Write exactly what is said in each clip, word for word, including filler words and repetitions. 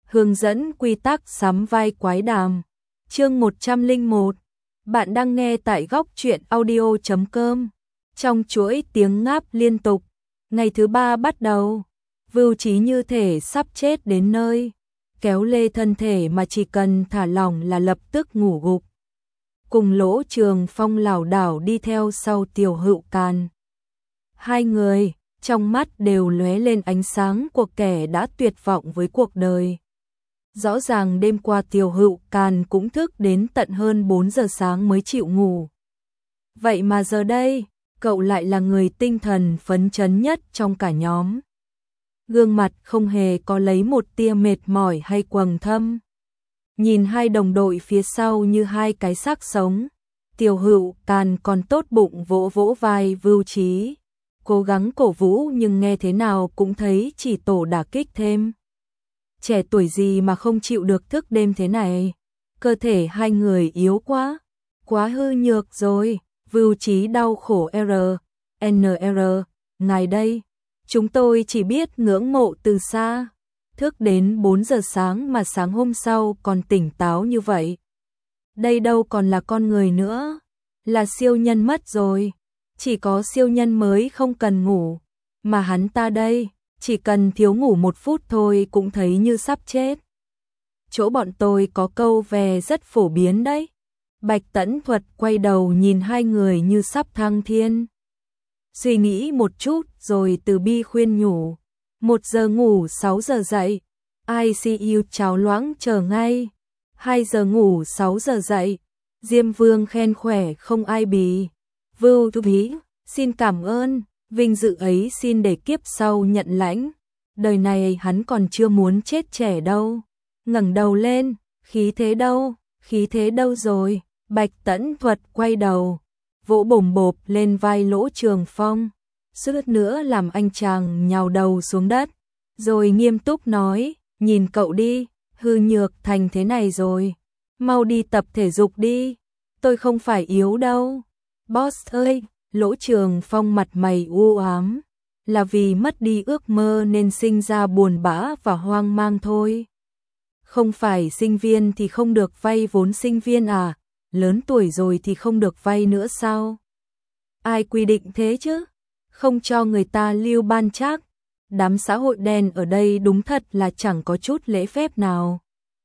Hướng dẫn quy tắc sắm vai quái đàm. Chương một trăm lẻ một. Bạn đang nghe tại góc truyện audio chấm com. Trong chuỗi tiếng ngáp liên tục, ngày thứ ba bắt đầu. Vưu Chí như thể sắp chết đến nơi, kéo lê thân thể mà chỉ cần thả lỏng là lập tức ngủ gục. Cùng Lỗ Trường Phong lảo đảo đi theo sau Tiểu Hữu Càn. Hai người, trong mắt đều lóe lên ánh sáng của kẻ đã tuyệt vọng với cuộc đời. Rõ ràng đêm qua Tiểu Hữu Càn cũng thức đến tận hơn bốn giờ sáng mới chịu ngủ. Vậy mà giờ đây, cậu lại là người tinh thần phấn chấn nhất trong cả nhóm. Gương mặt không hề có lấy một tia mệt mỏi hay quầng thâm. Nhìn hai đồng đội phía sau như hai cái xác sống, Tiểu Hữu Càn còn tốt bụng vỗ vỗ vai Vưu Chí, cố gắng cổ vũ nhưng nghe thế nào cũng thấy chỉ tổ đả kích thêm. Trẻ tuổi gì mà không chịu được thức đêm thế này, cơ thể hai người yếu quá, quá hư nhược rồi. Vưu Chí đau khổ R, N R, ngài đây, chúng tôi chỉ biết ngưỡng mộ từ xa. Thức đến bốn giờ sáng mà sáng hôm sau còn tỉnh táo như vậy. Đây đâu còn là con người nữa, là siêu nhân mất rồi. Chỉ có siêu nhân mới không cần ngủ, mà hắn ta đây, chỉ cần thiếu ngủ một phút thôi cũng thấy như sắp chết. Chỗ bọn tôi có câu về rất phổ biến đấy. Bạch Tẫn Thuật quay đầu nhìn hai người như sắp thăng thiên. Suy nghĩ một chút rồi từ bi khuyên nhủ. Một giờ ngủ sáu giờ dậy, I C U cháo loãng chờ ngay. Hai giờ ngủ sáu giờ dậy, Diêm Vương khen khỏe không ai bì. Vưu Thu Bí, xin cảm ơn, vinh dự ấy xin để kiếp sau nhận lãnh. Đời này hắn còn chưa muốn chết trẻ đâu. Ngẩng đầu lên, khí thế đâu, khí thế đâu rồi. Bạch Tẫn Thuật quay đầu, vỗ bồm bộp lên vai Lỗ Trường Phong, suýt nữa làm anh chàng nhào đầu xuống đất, rồi nghiêm túc nói, nhìn cậu đi, hư nhược thành thế này rồi, mau đi tập thể dục đi, tôi không phải yếu đâu. Boss ơi, Lỗ Trường Phong mặt mày u ám, là vì mất đi ước mơ nên sinh ra buồn bã và hoang mang thôi. Không phải sinh viên thì không được vay vốn sinh viên à? Lớn tuổi rồi thì không được vay nữa sao? Ai quy định thế chứ? Không cho người ta lưu ban trác. Đám xã hội đen ở đây đúng thật là chẳng có chút lễ phép nào.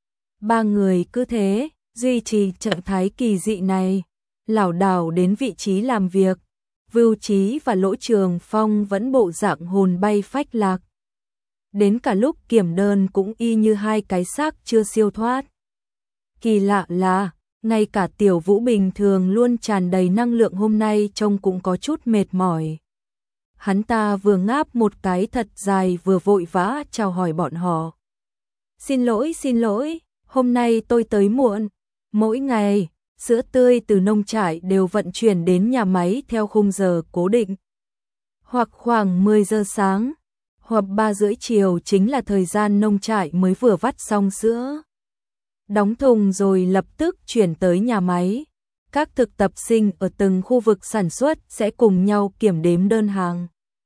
Ba người cứ thế, duy trì trạng thái kỳ dị này, lảo đảo đến vị trí làm việc. Vưu Chí và Lỗ Trường Phong vẫn bộ dạng hồn bay phách lạc. Đến cả lúc kiểm đơn cũng y như hai cái xác chưa siêu thoát. Kỳ lạ là, ngay cả Tiểu Vũ bình thường luôn tràn đầy năng lượng hôm nay trông cũng có chút mệt mỏi. Hắn ta vừa ngáp một cái thật dài vừa vội vã chào hỏi bọn họ. Xin lỗi, xin lỗi, hôm nay tôi tới muộn. Mỗi ngày, sữa tươi từ nông trại đều vận chuyển đến nhà máy theo khung giờ cố định. Hoặc khoảng mười giờ sáng, hoặc ba rưỡi chiều chính là thời gian nông trại mới vừa vắt xong sữa. Đóng thùng rồi lập tức chuyển tới nhà máy. Các thực tập sinh ở từng khu vực sản xuất sẽ cùng nhau kiểm đếm đơn hàng.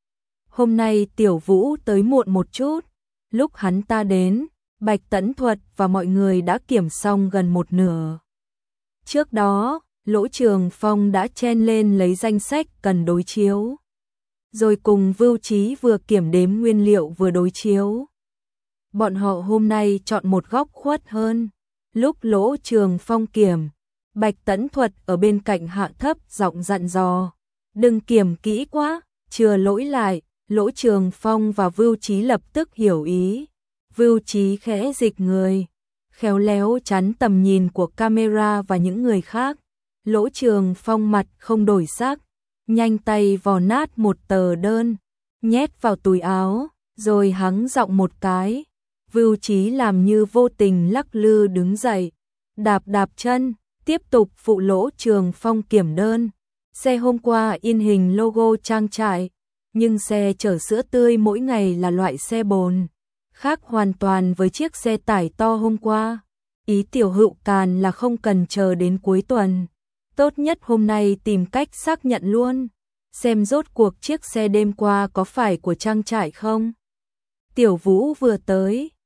Hôm nay Tiểu Vũ tới muộn một chút. Lúc hắn ta đến, Bạch Tẫn Thuật và mọi người đã kiểm xong gần một nửa. Trước đó, Lỗ Trường Phong đã chen lên lấy danh sách cần đối chiếu. Rồi cùng Vưu Chí vừa kiểm đếm nguyên liệu vừa đối chiếu. Bọn họ hôm nay chọn một góc khuất hơn. Lúc Lỗ Trường Phong kiểm, Bạch Tẫn Thuật ở bên cạnh hạ thấp giọng dặn dò. Đừng kiểm kỹ quá, chừa lỗi lại. Lỗ Trường Phong và Vưu Chí lập tức hiểu ý. Vưu Chí khẽ dịch người, khéo léo chắn tầm nhìn của camera và những người khác. Lỗ Trường Phong mặt không đổi sắc, nhanh tay vò nát một tờ đơn, nhét vào túi áo, rồi hắng giọng một cái. Vưu Chí làm như vô tình lắc lư đứng dậy, đạp đạp chân, tiếp tục phụ Lỗ Trường Phong kiểm đơn. Xe hôm qua in hình logo trang trại, nhưng xe chở sữa tươi mỗi ngày là loại xe bồn, khác hoàn toàn với chiếc xe tải to hôm qua. Ý Tiểu Hữu Càn là không cần chờ đến cuối tuần, tốt nhất hôm nay tìm cách xác nhận luôn, xem rốt cuộc chiếc xe đêm qua có phải của trang trại không. Tiểu Vũ vừa tới,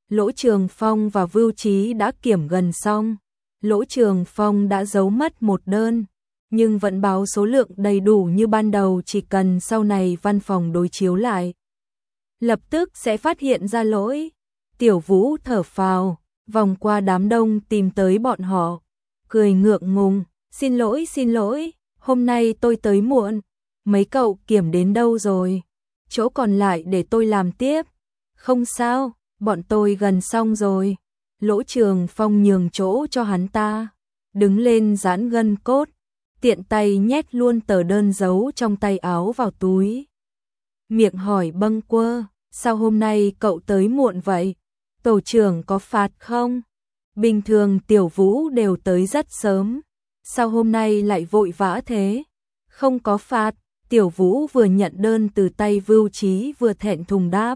Lỗ Trường Phong và Vưu Chí đã kiểm gần xong. Lỗ Trường Phong đã giấu mất một đơn, nhưng vẫn báo số lượng đầy đủ như ban đầu, chỉ cần sau này văn phòng đối chiếu lại, lập tức sẽ phát hiện ra lỗi. Tiểu Vũ thở phào, vòng qua đám đông tìm tới bọn họ, cười ngượng ngùng, xin lỗi xin lỗi, hôm nay tôi tới muộn, mấy cậu kiểm đến đâu rồi? Chỗ còn lại để tôi làm tiếp. Không sao, bọn tôi gần xong rồi. Lỗ Trường Phong nhường chỗ cho hắn ta, đứng lên giãn gân cốt, tiện tay nhét luôn tờ đơn giấu trong tay áo vào túi. Miệng hỏi bâng quơ, sao hôm nay cậu tới muộn vậy? Tổ trưởng có phạt không? Bình thường Tiểu Vũ đều tới rất sớm, sao hôm nay lại vội vã thế? Không có phạt, Tiểu Vũ vừa nhận đơn từ tay Vưu Chí vừa thẹn thùng đáp.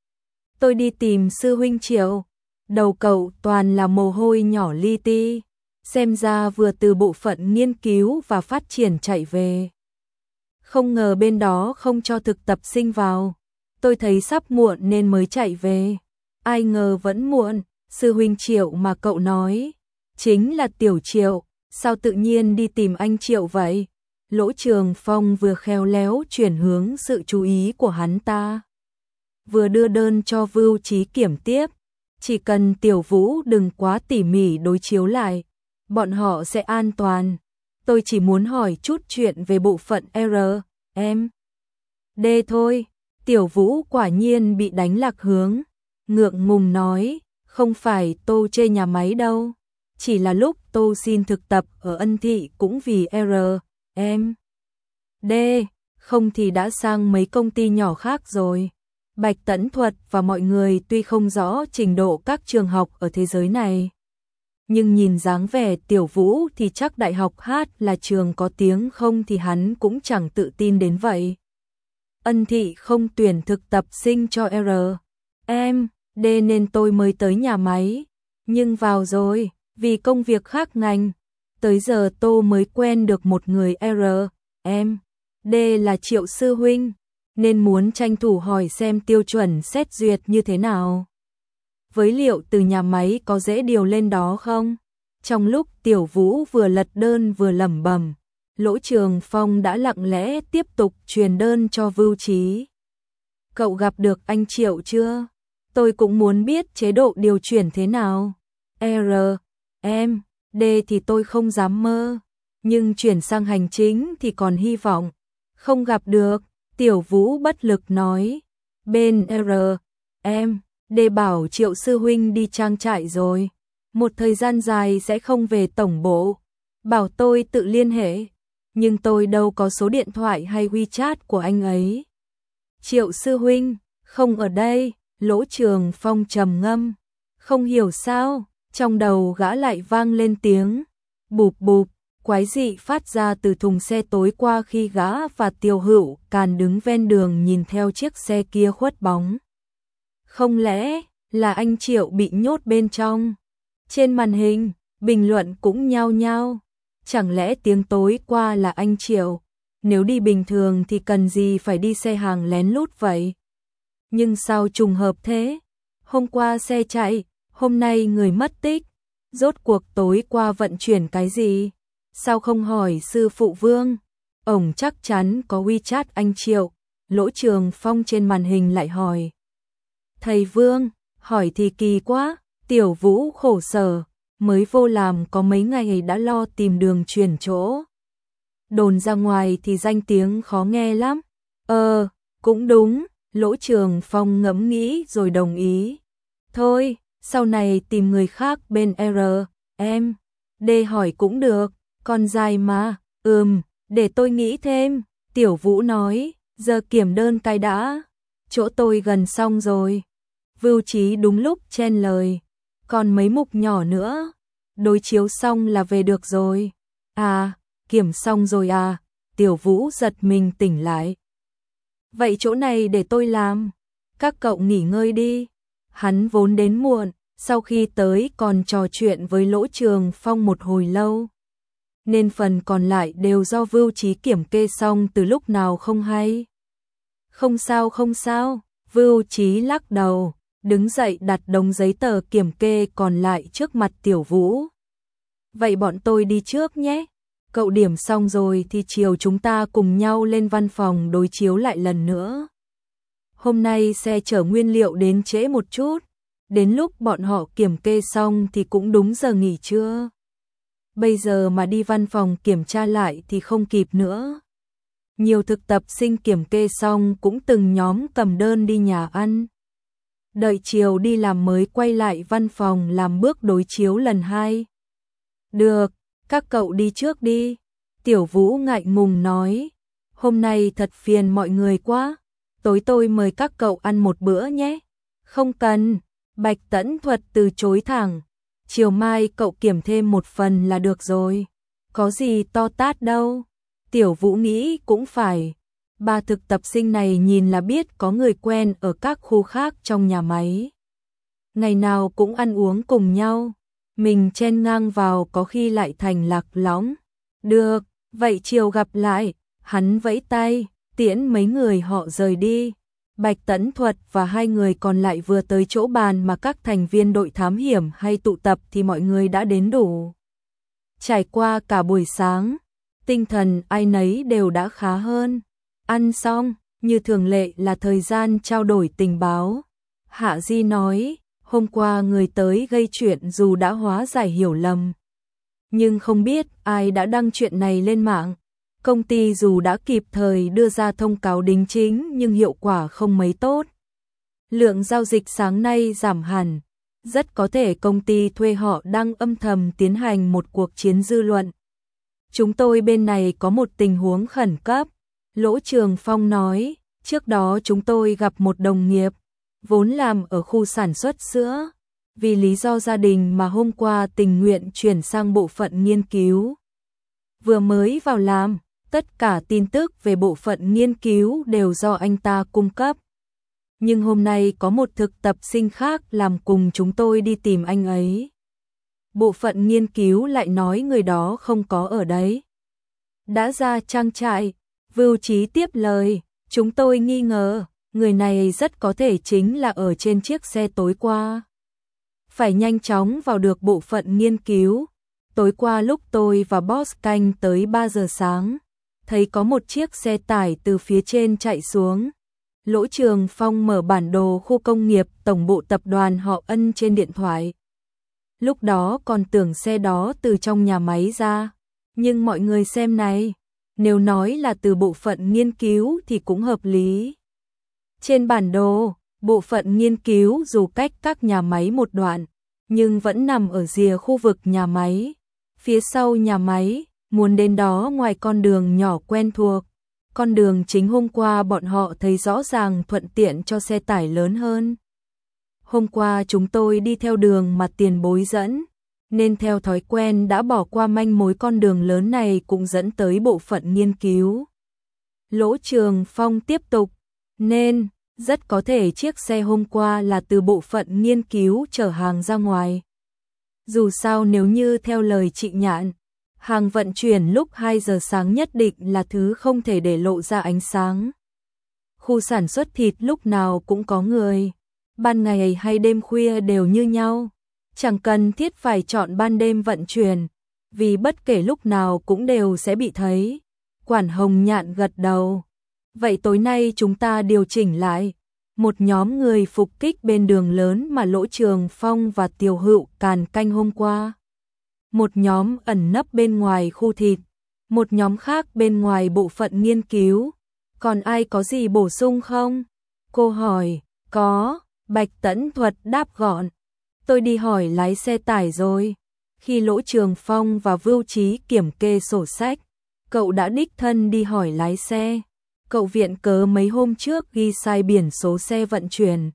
Tôi đi tìm sư huynh Triệu. Đầu cậu toàn là mồ hôi nhỏ li ti, xem ra vừa từ bộ phận nghiên cứu và phát triển chạy về. Không ngờ bên đó không cho thực tập sinh vào, tôi thấy sắp muộn nên mới chạy về. Ai ngờ vẫn muộn, sư huynh Triệu mà cậu nói, chính là Tiểu Triệu, sao tự nhiên đi tìm anh Triệu vậy? Lỗ Trường Phong vừa khéo léo chuyển hướng sự chú ý của hắn ta, vừa đưa đơn cho Vưu Chí kiểm tiếp. Chỉ cần Tiểu Vũ đừng quá tỉ mỉ đối chiếu lại, bọn họ sẽ an toàn. Tôi chỉ muốn hỏi chút chuyện về bộ phận R, em. D thôi. Tiểu Vũ quả nhiên bị đánh lạc hướng, ngượng ngùng nói, không phải tôi chê nhà máy đâu, chỉ là lúc tôi xin thực tập ở Ân Thị cũng vì R, em. D, không thì đã sang mấy công ty nhỏ khác rồi. Bạch Tẫn Thuật và mọi người tuy không rõ trình độ các trường học ở thế giới này, nhưng nhìn dáng vẻ Tiểu Vũ thì chắc đại học hát là trường có tiếng, không thì hắn cũng chẳng tự tin đến vậy. Ân Thị không tuyển thực tập sinh cho R, em, D nên tôi mới tới nhà máy, nhưng vào rồi, vì công việc khác ngành, tới giờ tôi mới quen được một người R, em, D là Triệu sư huynh, nên muốn tranh thủ hỏi xem tiêu chuẩn xét duyệt như thế nào. Với liệu từ nhà máy có dễ điều lên đó không? Trong lúc Tiểu Vũ vừa lật đơn vừa lẩm bẩm, Lỗ Trường Phong đã lặng lẽ tiếp tục truyền đơn cho Vưu Chí. Cậu gặp được anh Triệu chưa? Tôi cũng muốn biết chế độ điều chuyển thế nào. R, em, D thì tôi không dám mơ, nhưng chuyển sang hành chính thì còn hy vọng. Không gặp được, Tiểu Vũ bất lực nói. Bên R, em, D bảo Triệu sư huynh đi trang trại rồi, một thời gian dài sẽ không về tổng bộ, bảo tôi tự liên hệ, nhưng tôi đâu có số điện thoại hay WeChat của anh ấy. Triệu sư huynh không ở đây. Lỗ Trường Phong trầm ngâm, không hiểu sao, trong đầu gã lại vang lên tiếng bụp bụp quái dị phát ra từ thùng xe tối qua khi gã và Tiêu Hữu Càn đứng ven đường nhìn theo chiếc xe kia khuất bóng. Không lẽ là anh Triệu bị nhốt bên trong? Trên màn hình, bình luận cũng nhao nhao. Chẳng lẽ tiếng tối qua là anh Triệu? Nếu đi bình thường thì cần gì phải đi xe hàng lén lút vậy? Nhưng sao trùng hợp thế? Hôm qua xe chạy, hôm nay người mất tích. Rốt cuộc tối qua vận chuyển cái gì? Sao không hỏi sư phụ Vương? Ổng chắc chắn có WeChat anh Triệu. Lỗ Trường Phong trên màn hình lại hỏi. Thầy Vương, hỏi thì kỳ quá. Tiểu Vũ khổ sở, mới vô làm có mấy ngày đã lo tìm đường chuyển chỗ. Đồn ra ngoài thì danh tiếng khó nghe lắm. Ờ, cũng đúng. Lỗ Trường Phong ngẫm nghĩ rồi đồng ý. Thôi, sau này tìm người khác bên R, em, D hỏi cũng được, còn dài mà. Ừm, để tôi nghĩ thêm. Tiểu Vũ nói, giờ kiểm đơn cái đã, chỗ tôi gần xong rồi. Vưu Chí đúng lúc chen lời, còn mấy mục nhỏ nữa, đối chiếu xong là về được rồi. À, kiểm xong rồi à? Tiểu Vũ giật mình tỉnh lại. Vậy chỗ này để tôi làm, các cậu nghỉ ngơi đi. Hắn vốn đến muộn, sau khi tới còn trò chuyện với Lỗ Trường Phong một hồi lâu, nên phần còn lại đều do Vưu Chí kiểm kê xong từ lúc nào không hay. Không sao không sao, Vưu Chí lắc đầu, đứng dậy đặt đống giấy tờ kiểm kê còn lại trước mặt Tiểu Vũ. Vậy bọn tôi đi trước nhé. Cậu điểm xong rồi thì chiều chúng ta cùng nhau lên văn phòng đối chiếu lại lần nữa. Hôm nay xe chở nguyên liệu đến trễ một chút, đến lúc bọn họ kiểm kê xong thì cũng đúng giờ nghỉ trưa. Bây giờ mà đi văn phòng kiểm tra lại thì không kịp nữa. Nhiều thực tập sinh kiểm kê xong cũng từng nhóm cầm đơn đi nhà ăn. Đợi chiều đi làm mới quay lại văn phòng làm bước đối chiếu lần hai. Được, các cậu đi trước đi. Tiểu Vũ ngại ngùng nói. Hôm nay thật phiền mọi người quá. Tối tôi mời các cậu ăn một bữa nhé. Không cần. Bạch Tẫn Thuật từ chối thẳng. Chiều mai cậu kiểm thêm một phần là được rồi. Có gì to tát đâu. Tiểu Vũ nghĩ cũng phải. Ba thực tập sinh này nhìn là biết có người quen ở các khu khác trong nhà máy. Ngày nào cũng ăn uống cùng nhau. Mình chen ngang vào có khi lại thành lạc lõng. Được, vậy chiều gặp lại. Hắn vẫy tay, tiễn mấy người họ rời đi. Bạch Tẫn Thuật và hai người còn lại vừa tới chỗ bàn mà các thành viên đội thám hiểm hay tụ tập thì mọi người đã đến đủ. Trải qua cả buổi sáng, tinh thần ai nấy đều đã khá hơn. Ăn xong, như thường lệ là thời gian trao đổi tình báo. Hạ Di nói, hôm qua người tới gây chuyện dù đã hóa giải hiểu lầm. Nhưng không biết ai đã đăng chuyện này lên mạng. Công ty dù đã kịp thời đưa ra thông cáo đính chính nhưng hiệu quả không mấy tốt. Lượng giao dịch sáng nay giảm hẳn. Rất có thể công ty thuê họ đang âm thầm tiến hành một cuộc chiến dư luận. Chúng tôi bên này có một tình huống khẩn cấp. Lỗ Trường Phong nói, trước đó chúng tôi gặp một đồng nghiệp, vốn làm ở khu sản xuất sữa. Vì lý do gia đình mà hôm qua tình nguyện chuyển sang bộ phận nghiên cứu. Vừa mới vào làm, tất cả tin tức về bộ phận nghiên cứu đều do anh ta cung cấp. Nhưng hôm nay có một thực tập sinh khác làm cùng chúng tôi đi tìm anh ấy. Bộ phận nghiên cứu lại nói người đó không có ở đấy. Đã ra trang trại, Vưu Chí tiếp lời, chúng tôi nghi ngờ, người này rất có thể chính là ở trên chiếc xe tối qua. Phải nhanh chóng vào được bộ phận nghiên cứu. Tối qua lúc tôi và boss canh tới ba giờ sáng, thấy có một chiếc xe tải từ phía trên chạy xuống. Lỗ Trường Phong mở bản đồ khu công nghiệp tổng bộ tập đoàn họ Ân trên điện thoại. Lúc đó còn tưởng xe đó từ trong nhà máy ra. Nhưng mọi người xem này, nếu nói là từ bộ phận nghiên cứu thì cũng hợp lý. Trên bản đồ, bộ phận nghiên cứu dù cách các nhà máy một đoạn, nhưng vẫn nằm ở rìa khu vực nhà máy. Phía sau nhà máy, muốn đến đó ngoài con đường nhỏ quen thuộc. Con đường chính hôm qua bọn họ thấy rõ ràng thuận tiện cho xe tải lớn hơn. Hôm qua chúng tôi đi theo đường mà tiền bối dẫn, nên theo thói quen đã bỏ qua manh mối con đường lớn này cũng dẫn tới bộ phận nghiên cứu. Lỗ Trường Phong tiếp tục, nên rất có thể chiếc xe hôm qua là từ bộ phận nghiên cứu chở hàng ra ngoài. Dù sao nếu như theo lời chị Nhạn, hàng vận chuyển lúc hai giờ sáng nhất định là thứ không thể để lộ ra ánh sáng. Khu sản xuất thịt lúc nào cũng có người, ban ngày hay đêm khuya đều như nhau, chẳng cần thiết phải chọn ban đêm vận chuyển, vì bất kể lúc nào cũng đều sẽ bị thấy. Quản Hồng Nhạn gật đầu. Vậy tối nay chúng ta điều chỉnh lại. Một nhóm người phục kích bên đường lớn mà Lỗ Trường Phong và Tiểu Hữu càn canh hôm qua. Một nhóm ẩn nấp bên ngoài khu thịt, một nhóm khác bên ngoài bộ phận nghiên cứu. Còn ai có gì bổ sung không? Cô hỏi. Có, Bạch Tẫn Thuật đáp gọn. Tôi đi hỏi lái xe tải rồi. Khi Lỗ Trường Phong và Vưu Chí kiểm kê sổ sách, cậu đã đích thân đi hỏi lái xe. Cậu viện cớ mấy hôm trước ghi sai biển số xe vận chuyển.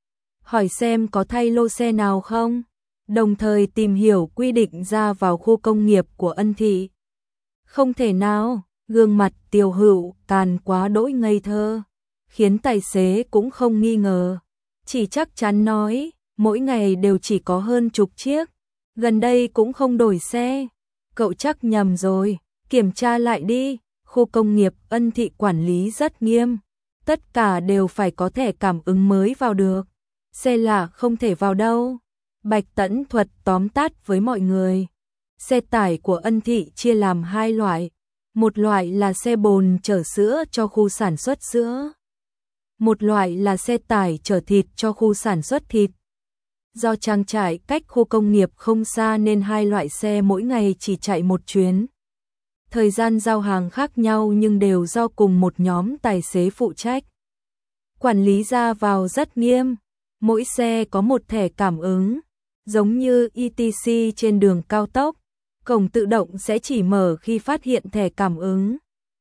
Hỏi xem có thay lô xe nào không, đồng thời tìm hiểu quy định ra vào khu công nghiệp của Ân Thị. Không thể nào, gương mặt Tiểu Hữu càn quá đỗi ngây thơ, khiến tài xế cũng không nghi ngờ. Chỉ chắc chắn nói, mỗi ngày đều chỉ có hơn chục chiếc, gần đây cũng không đổi xe. Cậu chắc nhầm rồi, kiểm tra lại đi. Khu công nghiệp Ân Thị quản lý rất nghiêm, tất cả đều phải có thẻ cảm ứng mới vào được. Xe lạ không thể vào đâu. Bạch Tẫn thuật tóm tắt với mọi người. Xe tải của Ân Thị chia làm hai loại. Một loại là xe bồn chở sữa cho khu sản xuất sữa. Một loại là xe tải chở thịt cho khu sản xuất thịt. Do trang trại cách khu công nghiệp không xa nên hai loại xe mỗi ngày chỉ chạy một chuyến. Thời gian giao hàng khác nhau nhưng đều do cùng một nhóm tài xế phụ trách. Quản lý ra vào rất nghiêm. Mỗi xe có một thẻ cảm ứng, giống như e tê xê trên đường cao tốc. Cổng tự động sẽ chỉ mở khi phát hiện thẻ cảm ứng.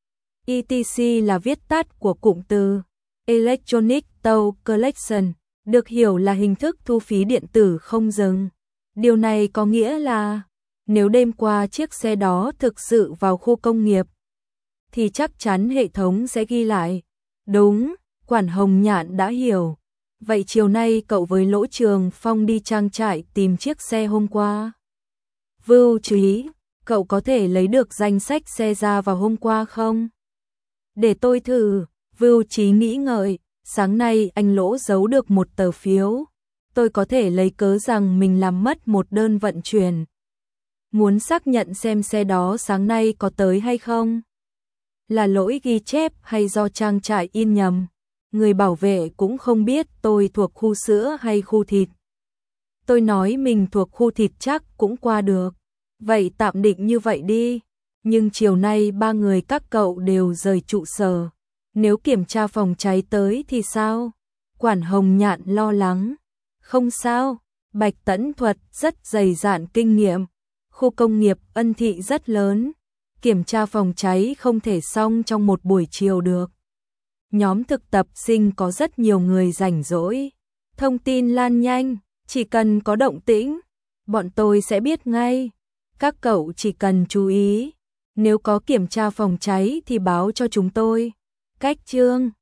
e tê xê là viết tắt của cụm từ Electronic Toll Collection, được hiểu là hình thức thu phí điện tử không dừng. Điều này có nghĩa là nếu đêm qua chiếc xe đó thực sự vào khu công nghiệp, thì chắc chắn hệ thống sẽ ghi lại. Đúng, Quản Hồng Nhạn đã hiểu. Vậy chiều nay cậu với Lỗ Trường Phong đi trang trại tìm chiếc xe hôm qua. Vưu Trí, cậu có thể lấy được danh sách xe ra vào hôm qua không? Để tôi thử. Vưu Trí nghĩ ngợi, sáng nay anh Lỗ giấu được một tờ phiếu. Tôi có thể lấy cớ rằng mình làm mất một đơn vận chuyển. Muốn xác nhận xem xe đó sáng nay có tới hay không? Là lỗi ghi chép hay do trang trại in nhầm? Người bảo vệ cũng không biết tôi thuộc khu sữa hay khu thịt. Tôi nói mình thuộc khu thịt chắc cũng qua được. Vậy tạm định như vậy đi. Nhưng chiều nay ba người các cậu đều rời trụ sở. Nếu kiểm tra phòng cháy tới thì sao? Quản Hồng Nhạn lo lắng. Không sao, Bạch Tẫn thuật rất dày dạn kinh nghiệm. Khu công nghiệp Ân Thị rất lớn. Kiểm tra phòng cháy không thể xong trong một buổi chiều được. Nhóm thực tập sinh có rất nhiều người rảnh rỗi. Thông tin lan nhanh, chỉ cần có động tĩnh, bọn tôi sẽ biết ngay. Các cậu chỉ cần chú ý, nếu có kiểm tra phòng cháy thì báo cho chúng tôi. Cách chương